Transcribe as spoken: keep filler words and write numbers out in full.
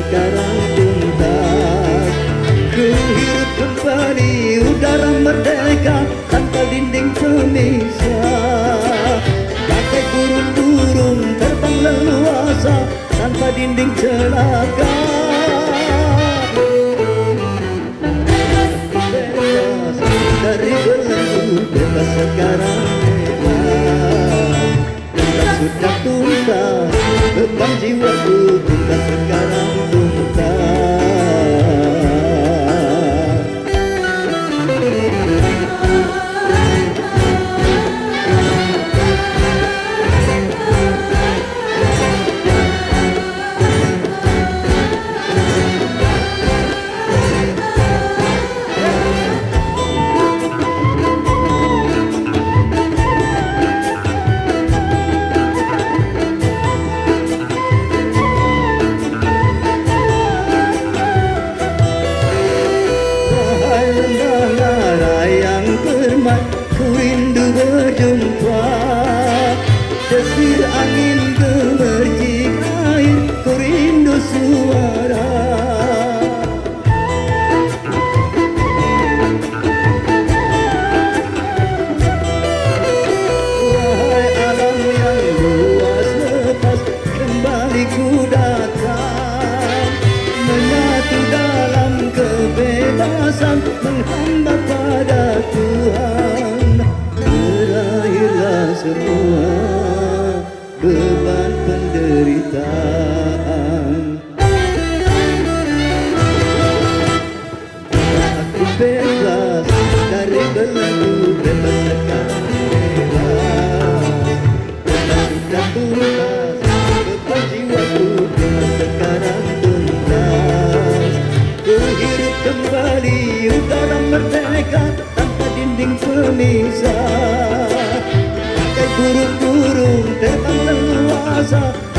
sekarang tuntas. Ku hidup kembali udara merdeka tanpa dinding pemisah. Bagai burung-burung terbang leluasa tanpa dinding celaka. Bebas dari belenggu, bebas sekarang bebas. Bebas sudah tuntas, beban jiwaku tuntas sekarang tuntas. Ku rindu berjumpa desir angin gemercik air. Ku rindu suara wahai alam yang luas lepas kembali ku datang, menyatu dalam kebebasan menghamba pada Tuhan. Semua beban penderitaan, aku bebas dari belenggu, bebas sekarang bebas. Bebas sudah tuntas, beban jiwaku bebas sekarang tuntas. Ku hidup kembali udara merdeka tanpa dinding pemisah. Burung-burung terbang leluasa